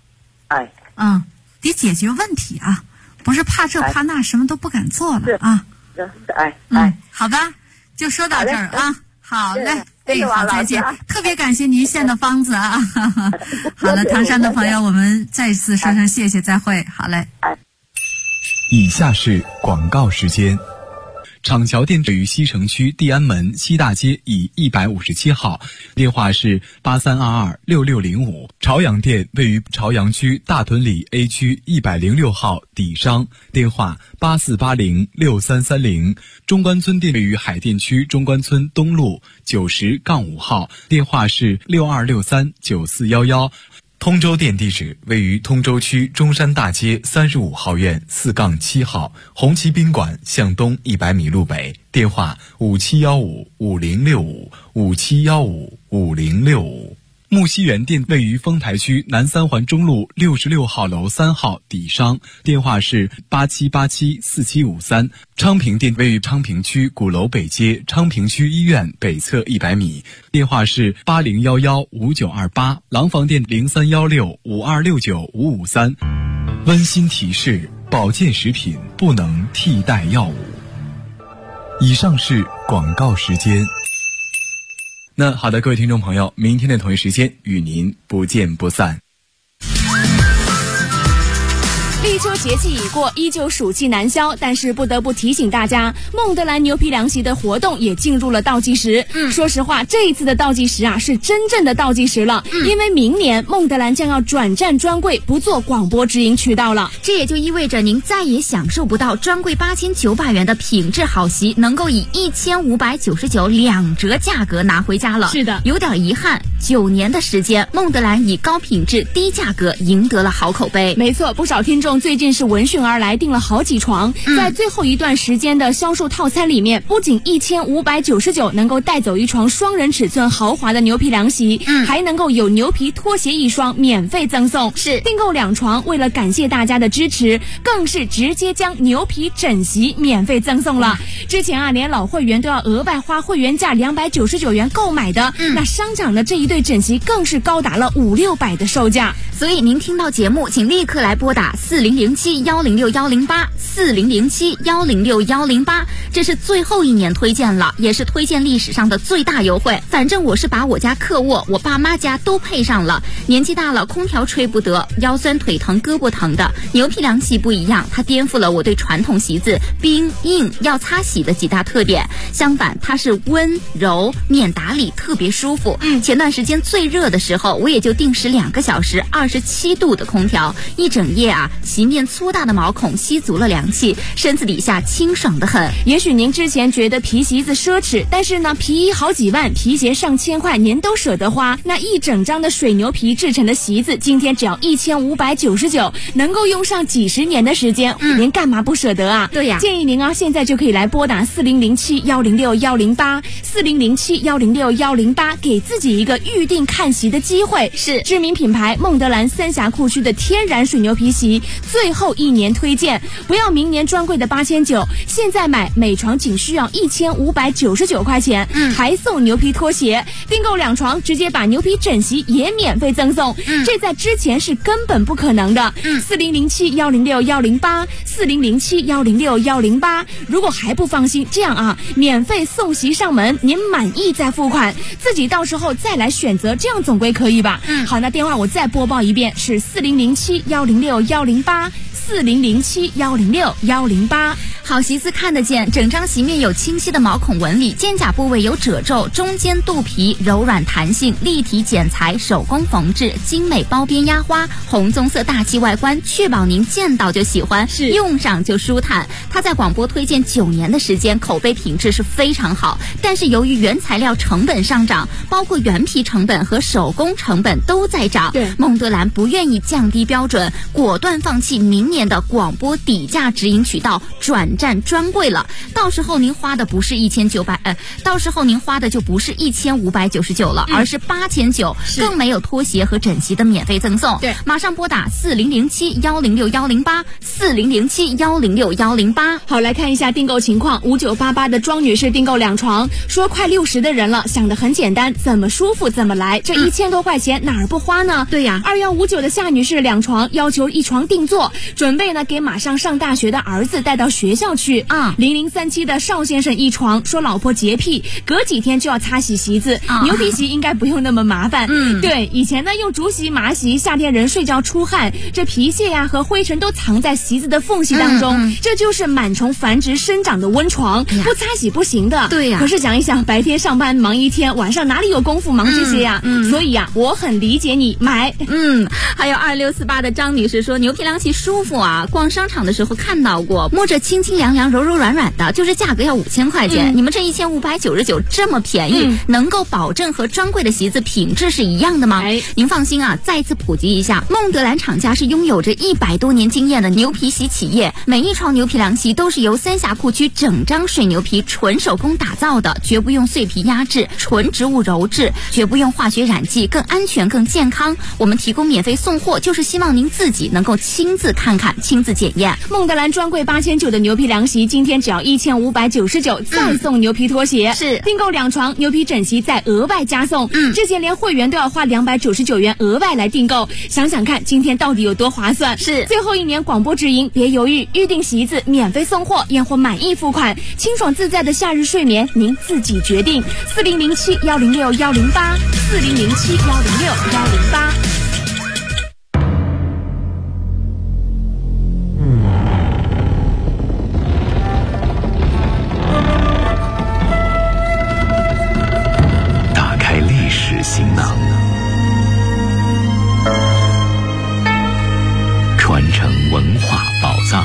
得解决问题啊，不是怕这怕那，什么都不敢做了啊。好吧，就说到这儿啊。好嘞。好，再见！特别感谢您献的方子啊！好了，唐山的朋友，我们再次说声谢谢，再会。好嘞。 以下是广告时间。厂桥店位于西城区地安门西大街以157号，电话是83226605。朝阳店位于朝阳区大屯里 A 区106号底商，电话84806330。中关村店位于海淀区中关村东路90-5号，电话是62639411。通州店地址位于通州区中山大街35号院4-7号，红旗宾馆向东100米路北，电话57155065，57155065。 木樨园店位于丰台区南三环中路66号楼3号底商，电话是87874753。昌平店位于昌平区鼓楼北街昌平区医院北侧100米，电话是80115928。廊坊店031652695553。温馨提示：保健食品不能替代药物。以上是广告时间。那好的，各位听众朋友，明天的同一时间与您不见不散。 立秋节气已过，依旧暑气难消，但是不得不提醒大家，孟德兰牛皮凉席的活动也进入了倒计时。说实话，这一次的倒计时啊，是真正的倒计时了，因为明年孟德兰将要转战专柜，不做广播直营渠道了。 这也就意味着您再也享受不到专柜8900元的品质好席，能够以15992折价格拿回家了。 是的， 有点遗憾，9年的时间，孟德兰以高品质低价格赢得了好口碑。 没错，不少听众最近是闻讯而来，订了好几床。在最后一段时间的销售套餐里面，不仅1599能够带走一床双人尺寸豪华的牛皮凉席，还能够有牛皮拖鞋1双免费赠送。 是订购2床，为了感谢大家的支持，更是直接将牛皮枕席免费赠送了。之前啊，连老会员都要额外花会员价299元购买的，那商场的这一对枕席更是高达了500-600的售价。 所以您听到节目，请立刻来拨打4007-106-108，4007-106-108，这是最后一年推荐了，也是推荐历史上的最大优惠。反正我是把我家客卧、我爸妈家都配上了。年纪大了，空调吹不得，腰酸腿疼、胳膊疼的，牛皮凉席不一样，它颠覆了我对传统席子冰硬要擦洗的几大特点。相反，它是温柔，面打理特别舒服。前段时间最热的时候，我也就定时2个小时27度的空调，一整夜啊，席面粗大的毛孔吸足了凉气，身子底下清爽得很。 也许您之前觉得皮席子奢侈，但是呢，皮衣好几万，皮鞋上千块，您都舍得花。那一整张的水牛皮制成的席子，今天只要1599，能够用上几十年的时间，您干嘛不舍得啊？ 对呀， 建议您啊，现在就可以来拨打4007-106-108，4007-106-108，给自己一个预定看席的机会。 是知名品牌孟德兰三峡库区的天然水牛皮席，最后1年推荐，不要明年专柜的8900，现在买每床仅需要1599块钱，还送牛皮拖鞋。订购2床，直接把牛皮枕席也免费赠送，这在之前是根本不可能的。4007-106-108，4007-106-108。如果还不放心，这样啊，免费送席上门，您满意再付款，自己到时候再来选择，这样总归可以吧？好，那电话我再播报一遍，是4007-106-108，4007-106-108。 好席子看得见，整张席面有清晰的毛孔纹理，肩胛部位有褶皱，中间肚皮柔软弹性，立体剪裁，手工缝制，精美包边压花，红棕色大气外观，确保您见到就喜欢，是用上就舒坦。它在广播推荐9年的时间，口碑品质是非常好，但是由于原材料成本上涨，包括原皮成本和手工成本都在涨， 对， 孟德兰不愿意降低标准，果断放弃明年的广播底价直营渠道，转战专柜了。到时候您花的不是到时候您花的就不是1599了，而是8900，更没有拖鞋和枕席的免费赠送。 对， 马上拨打4007-106-108，4007-106-108。 好，来看一下订购情况。5988的庄女士订购2床，说快60的人了，想得很简单，怎么舒服怎么来，这1000多块钱哪儿不花呢？ 对呀。 2159的夏女士2床，要求1床定做，准备呢给马上上大学的儿子带到学校去。0037的邵先生1床，说老婆洁癖，隔几天就要擦洗席子，牛皮席应该不用那么麻烦。对，以前呢用竹席、麻席，夏天人睡觉出汗，这皮屑呀和灰尘都藏在席子的缝隙当中，这就是螨虫繁殖生长的温床，不擦洗不行的。 对呀。 可是想一想，白天上班忙一天，晚上哪里有功夫忙这些呀？所以呀，我很理解你买。 还有2648的张女士说，牛皮凉席舒服服啊，逛商场的时候看到过，摸着清清凉凉、柔柔软软的，就是价格要5000块钱。你们这1599这么便宜，能够保证和专柜的席子品质是一样的吗？您放心啊，再次普及一下，孟德兰厂家是拥有着100多年经验的牛皮席企业，每一床牛皮凉席都是由三峡库区整张水牛皮纯手工打造的，绝不用碎皮压制，纯植物鞣制，绝不用化学染剂，更安全更健康。我们提供免费送货，就是希望您自己能够亲自看看，亲自检验。 孟德兰专柜8900的牛皮凉席，今天只要1599，再送牛皮拖鞋。 是订购2床牛皮枕席再额外加送。这些连会员都要花299元额外来订购，想想看今天到底有多划算。 是最后1年广播直营，别犹豫，预订席子免费送货，验货满意付款，清爽自在的夏日睡眠您自己决定。4007106108，4007106108。 打开历史行囊，传承文化宝藏。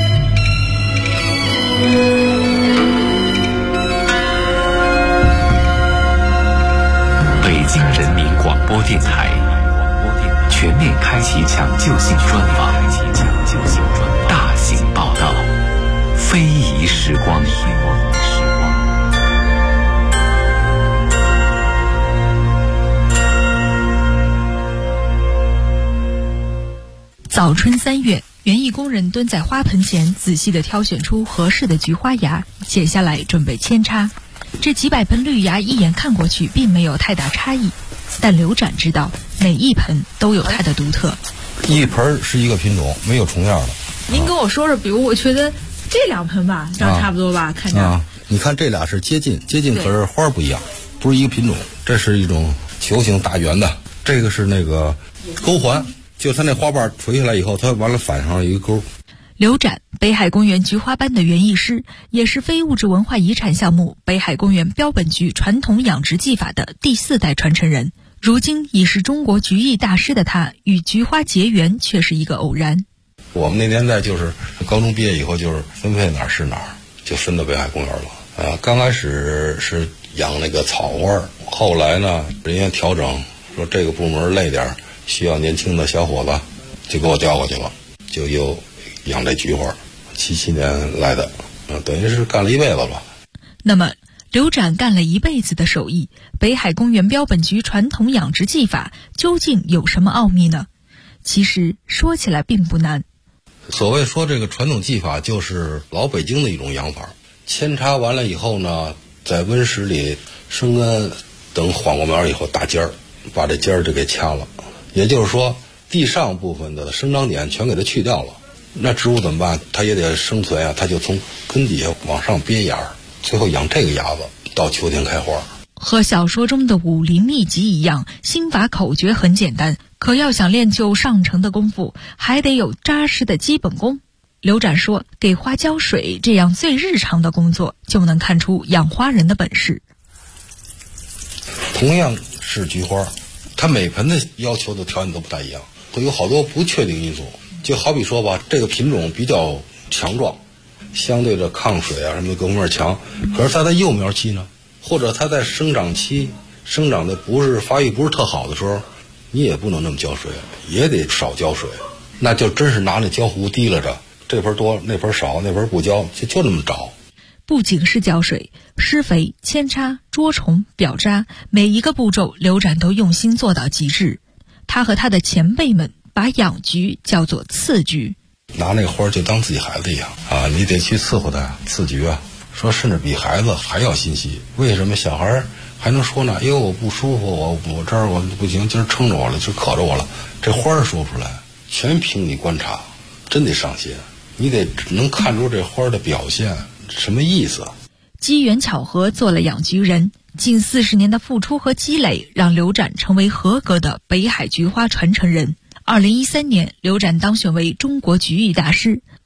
北京人民广播电台全面开启抢救性专访，大型报道，非遗时光。 早春3月，园艺工人蹲在花盆前，仔细地挑选出合适的菊花芽，剪下来准备扦插。这几百盆绿芽一眼看过去并没有太大差异，但刘展知道每一盆都有它的独特。 一盆是一个品种，没有重样的。 您跟我说说，比如我觉得这2盆吧，这样差不多吧，看着。 你看这俩是接近，可是花不一样，不是一个品种。这是一种球形大圆的，这个是那个钩环，就它那花瓣垂下来以后，它完了反上一个钩。 刘展，北海公园菊花班的园艺师，也是非物质文化遗产项目北海公园标本菊传统养殖技法的第4代传承人。如今已是中国菊艺大师的他，与菊花结缘却是一个偶然。 我们那年代就是高中毕业以后，就是分配哪儿是哪儿，就分到北海公园了。刚开始是养那个草花，后来呢，人家调整说这个部门累点，需要年轻的小伙子，就给我调过去了，就又养这菊花，77年来的，等于是干了一辈子了。 那么刘展干了一辈子的手艺，北海公园标本菊传统养殖技法究竟有什么奥秘呢？其实说起来并不难。 所谓说这个传统技法，就是老北京的一种养法。扦插完了以后呢，在温室里生根，等缓过苗以后打尖儿，把这尖儿就给掐了。也就是说，地上部分的生长点全给它去掉了。那植物怎么办？它也得生存啊，它就从根底下往上编芽，最后养这个芽子，到秋天开花。 和小说中的武林秘籍一样，心法口诀很简单，可要想练就上乘的功夫，还得有扎实的基本功。刘展说，给花浇水这样最日常的工作，就能看出养花人的本事。 同样是菊花，它每盆的要求的条件都不太一样，会有好多不确定因素。就好比说吧，这个品种比较强壮，相对的抗水啊什么的各方面强，可是它在幼苗期呢，或者它在生长期生长的不是发育不是特好的时候，你也不能那么浇水，也得少浇水，那就真是拿那浇壶提拉着，这盆多那盆少，那盆不浇，就那么找。 不仅是浇水、施肥、扦插、捉虫、表扎，每一个步骤刘展都用心做到极致。他和他的前辈们把养菊叫做次菊， 拿那个花就当自己孩子一样啊，你得去伺候它，次菊啊，说甚至比孩子还要心细。为什么小孩还能说呢？哎呦，我不舒服，我这儿我不行，今儿撑着我了，就渴着我了。这花儿说不出来，全凭你观察，真得上心。你得能看出这花的表现什么意思。 机缘巧合做了养菊人，近40年的付出和积累，让刘展成为合格的北海菊花传承人。2013年，刘展当选为中国菊艺大师。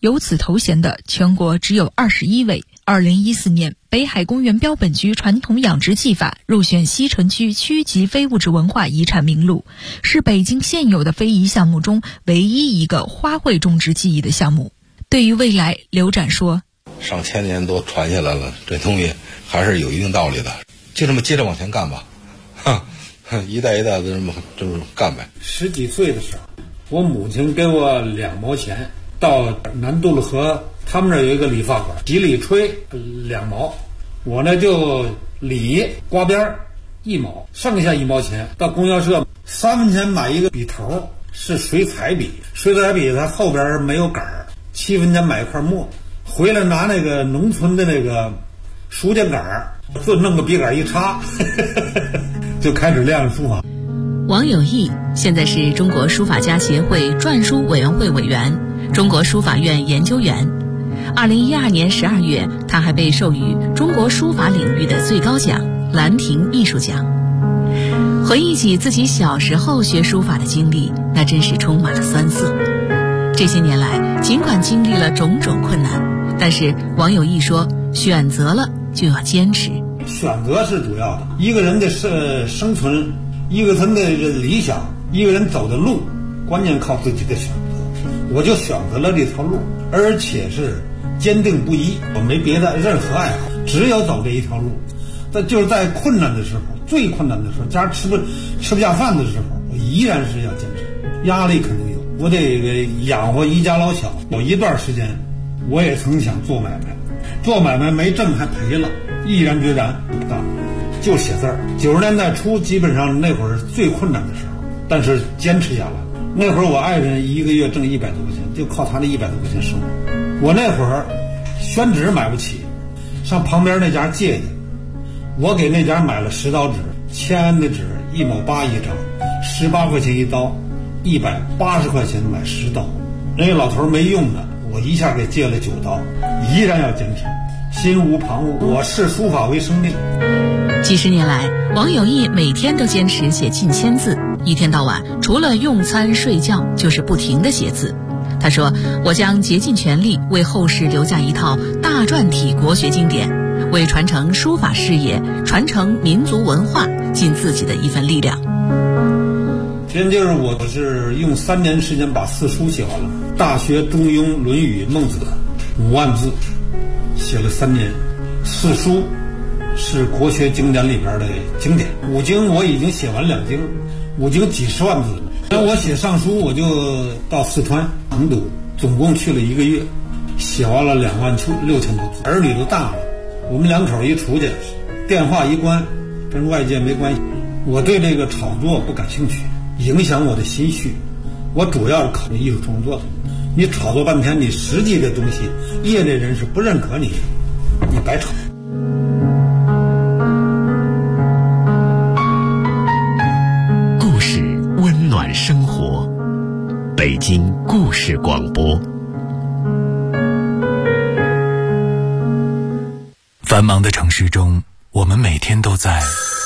有此头衔的全国只有21位。2014年，北海公园标本局传统养殖技法入选西城区区级非物质文化遗产名录，是北京现有的非遗项目中唯一一个花卉种植技艺的项目。对于未来，刘展说： 上千年都传下来了，这东西还是有一定道理的，就这么接着往前干吧，一代一代的这么干呗。 10几岁的时候，我母亲给我2毛钱，到南渡了河，他们那儿有一个理发馆，洗理吹2毛，我呢就理刮边1毛，剩下1毛钱到供销社3分钱买一个笔头，是水彩笔，水彩笔它后边没有杆儿，7分钱买一块墨，回来拿那个农村的那个书架杆儿，就弄个笔杆一插就开始练书法。 王有义现在是中国书法家协会篆书委员会委员、中国书法院研究员。2012年12月，他还被授予中国书法领域的最高奖兰亭艺术奖。回忆起自己小时候学书法的经历，那真是充满了酸涩。这些年来，尽管经历了种种困难，但是王有义说，选择了就要坚持。 选择是主要的，一个人的生存，一个人的理想，一个人走的路，关键靠自己的选择。我就选择了这条路，而且是坚定不移，我没别的任何爱好，只有走这一条路。但就是在困难的时候，最困难的时候，家吃不下饭的时候，我依然是要坚持。压力肯定有，我得养活一家老小。有一段时间，我也曾想做买卖，做买卖没挣还赔了，毅然决然就写字儿。90年代初，基本上那会儿最困难的时候，但是坚持下来。那会儿我爱人一个月挣100多块钱，就靠他那100多块钱生活。我那会儿宣纸买不起，上旁边那家借去，我给那家买了10刀纸，签安的纸1毛8一张，18块钱一刀，180块钱买10刀。人家老头没用的，我一下给借了9刀，依然要坚持，心无旁骛，我视书法为生命。 几十年来，王有义每天都坚持写近1000字，一天到晚除了用餐睡觉就是不停地写字。他说，我将竭尽全力为后世留下一套大篆体国学经典，为传承书法事业、传承民族文化尽自己的一份力量。 现在就是我是用3年时间把4书写完了，《大学》《中庸》《论语》《孟子》5万字，写了3年。4书是国学经典里边的经典，5经我已经写完2经，5经几十万字了。那我写上书，我就到四川成都，总共去了1个月，写完了26000多字。儿女都大了，我们2口一出去，电话一关，跟外界没关系。我对这个炒作不感兴趣，影响我的心绪。我主要是考虑艺术创作的。你炒作半天，你实际的东西，业内人士不认可你，你白炒。 故事温暖生活，北京故事广播。 繁忙的城市中，我们每天都在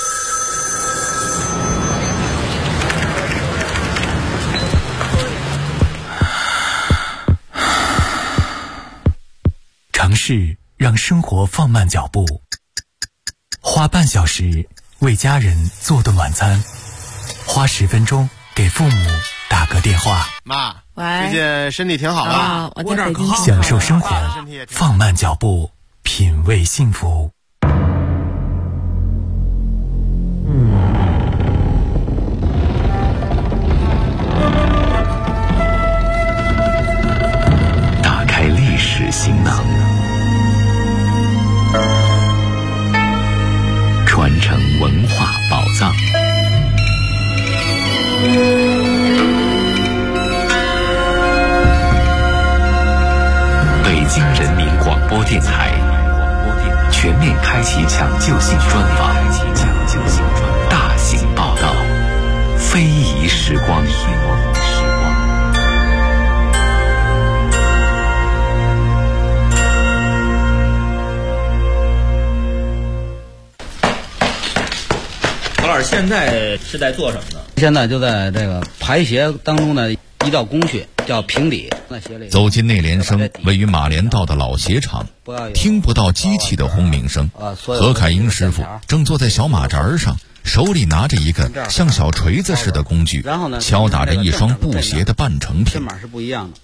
城市让生活放慢脚步，花半小时为家人做顿晚餐，花10分钟给父母打个电话。 妈， 喂， 最近身体挺好吧？ 我在北京。 享受生活，放慢脚步，品味幸福。 打开历史行囊，传承文化宝藏。北京人民广播电台全面开启抢救性专访，大型报道，非遗时光。 何老师现在是在做什么呢？ 现在就在这个排协当中的一道工序， 叫平底。 走进内联升位于马连道的老鞋厂，听不到机器的轰鸣声。何凯英师傅正坐在小马扎上，手里拿着一个像小锤子似的工具，敲打着一双布鞋的半成品。 针码是不一样的，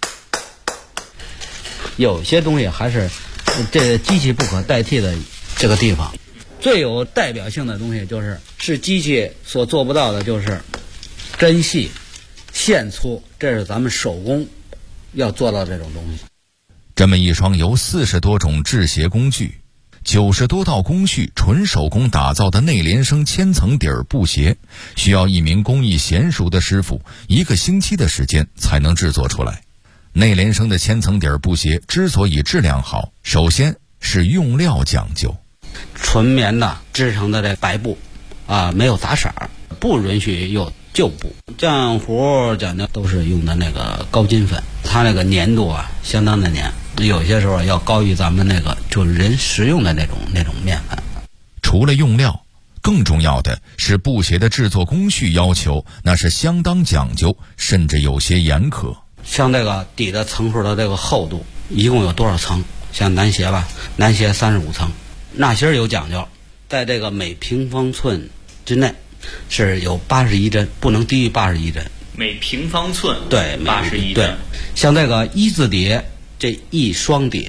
有些东西还是这机器不可代替的这个地方。最有代表性的东西是机器所做不到的，就是针细、线粗，这是咱们手工要做到这种东西。 这么一双由40多种制鞋工具、90多道工序纯手工打造的内联升千层底儿布鞋，需要一名工艺娴熟的师傅1个星期的时间才能制作出来。内联升的千层底儿布鞋之所以质量好，首先是用料讲究。 纯棉的织成的这白布没有杂色，不允许有旧布。浆糊讲究都是用的那个高筋粉，它那个粘度相当的粘，有些时候要高于咱们那个就是人食用的那种面粉。 除了用料，更重要的是布鞋的制作工序要求，那是相当讲究，甚至有些严苛。 像这个底的层数的这个厚度一共有多少层？像男鞋吧，男鞋35层。纳鞋有讲究，在这个每平方寸之内是有81针，不能低于81针。 每平方寸对 81针。 对，像这个一字底，这一双底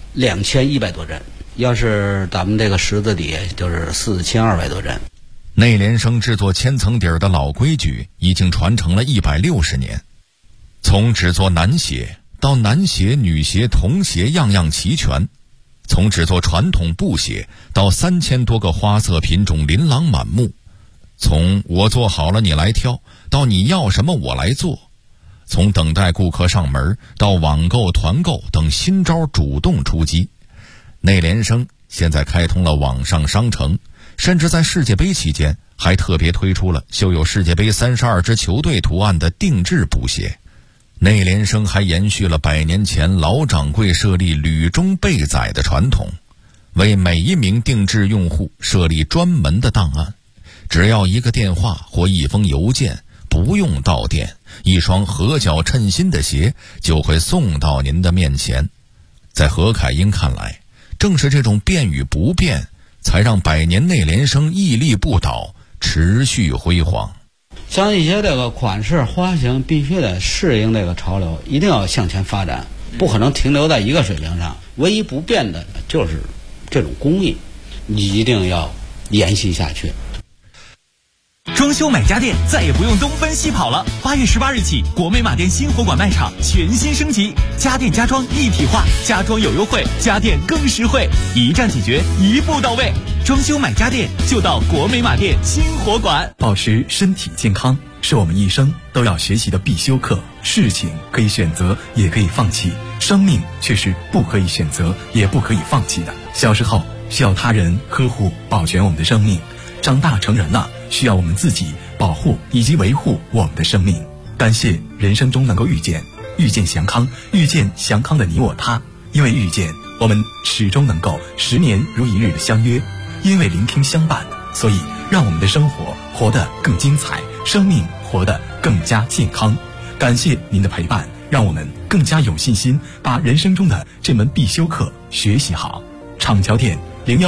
2100多针，要是咱们这个十字底就是4200多针。 内联升制作千层底儿的老规矩已经传承了160年，从制作男鞋到男鞋、女鞋、童鞋样样齐全，从制作传统布鞋到3000多个花色品种琳琅满目，从我做好了你来挑到你要什么我来做，从等待顾客上门到网购、团购等新招主动出击。内联升现在开通了网上商城，甚至在世界杯期间还特别推出了绣有世界杯32支球队图案的定制布鞋。内联升还延续了100年前老掌柜设立履中备载的传统，为每一名定制用户设立专门的档案，只要一个电话或一封邮件，不用到店，一双合脚称心的鞋就会送到您的面前。在何凯英看来，正是这种变与不变，才让100年内联升屹立不倒，持续辉煌。 像一些这个款式花型必须得适应这个潮流，一定要向前发展，不可能停留在一个水平上。唯一不变的就是这种工艺，你一定要延续下去。 装修买家电再也不用东奔西跑了。8月18日起，国美马店新火馆卖场全新升级，家电家装一体化，家装有优惠，家电更实惠，一站解决，一步到位。装修买家电就到国美马店新火馆。 保持身体健康是我们一生都要学习的必修课。事情可以选择，也可以放弃，生命却是不可以选择，也不可以放弃的。小时候需要他人呵护保全我们的生命，长大成人了，需要我们自己保护以及维护我们的生命。感谢人生中能够遇见祥康，遇见祥康的你我他。因为遇见，我们始终能够10年如一日的相约；因为聆听相伴，所以让我们的生活活得更精彩，生命活得更加健康。感谢您的陪伴，让我们更加有信心把人生中的这门必修课学习好。厂桥店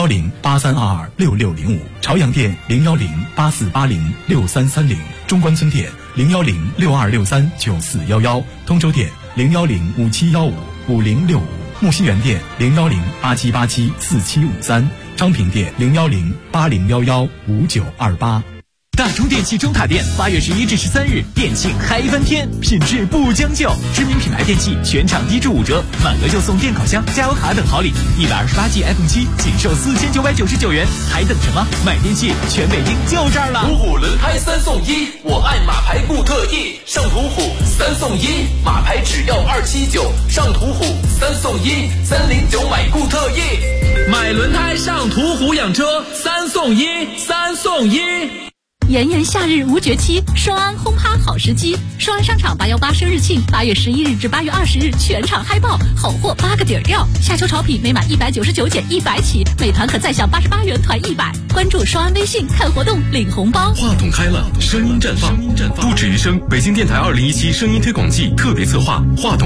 01083226605，朝阳店01084806330，中关村店01062639411，通州店01057155065，木樨园店01087874753，昌平店01080115928。 大中电器中塔店8月11至13日店庆嗨翻天，品质不将就，知名品牌电器全场低至5折，满额就送电烤箱、加油卡等好礼，128G iPhone 7仅售4999元，还等什么？买电器全北京就这儿了！ 途虎轮胎3送1，我爱马牌固特异，上途虎3送1，马牌只要279，上途虎3送1，309买固特异，买轮胎上途虎养车3送1，3送1。 炎炎夏日无绝期，双安轰趴好时机。双安商场818生日庆，8月11日至8月20日全场嗨爆，好货8个底儿掉。夏秋潮品每满199减100起，美团可再享88元团100。关注双安微信看活动领红包。 话筒开了，声音绽放，不止于声。北京电台2017声音推广季特别策划话筒。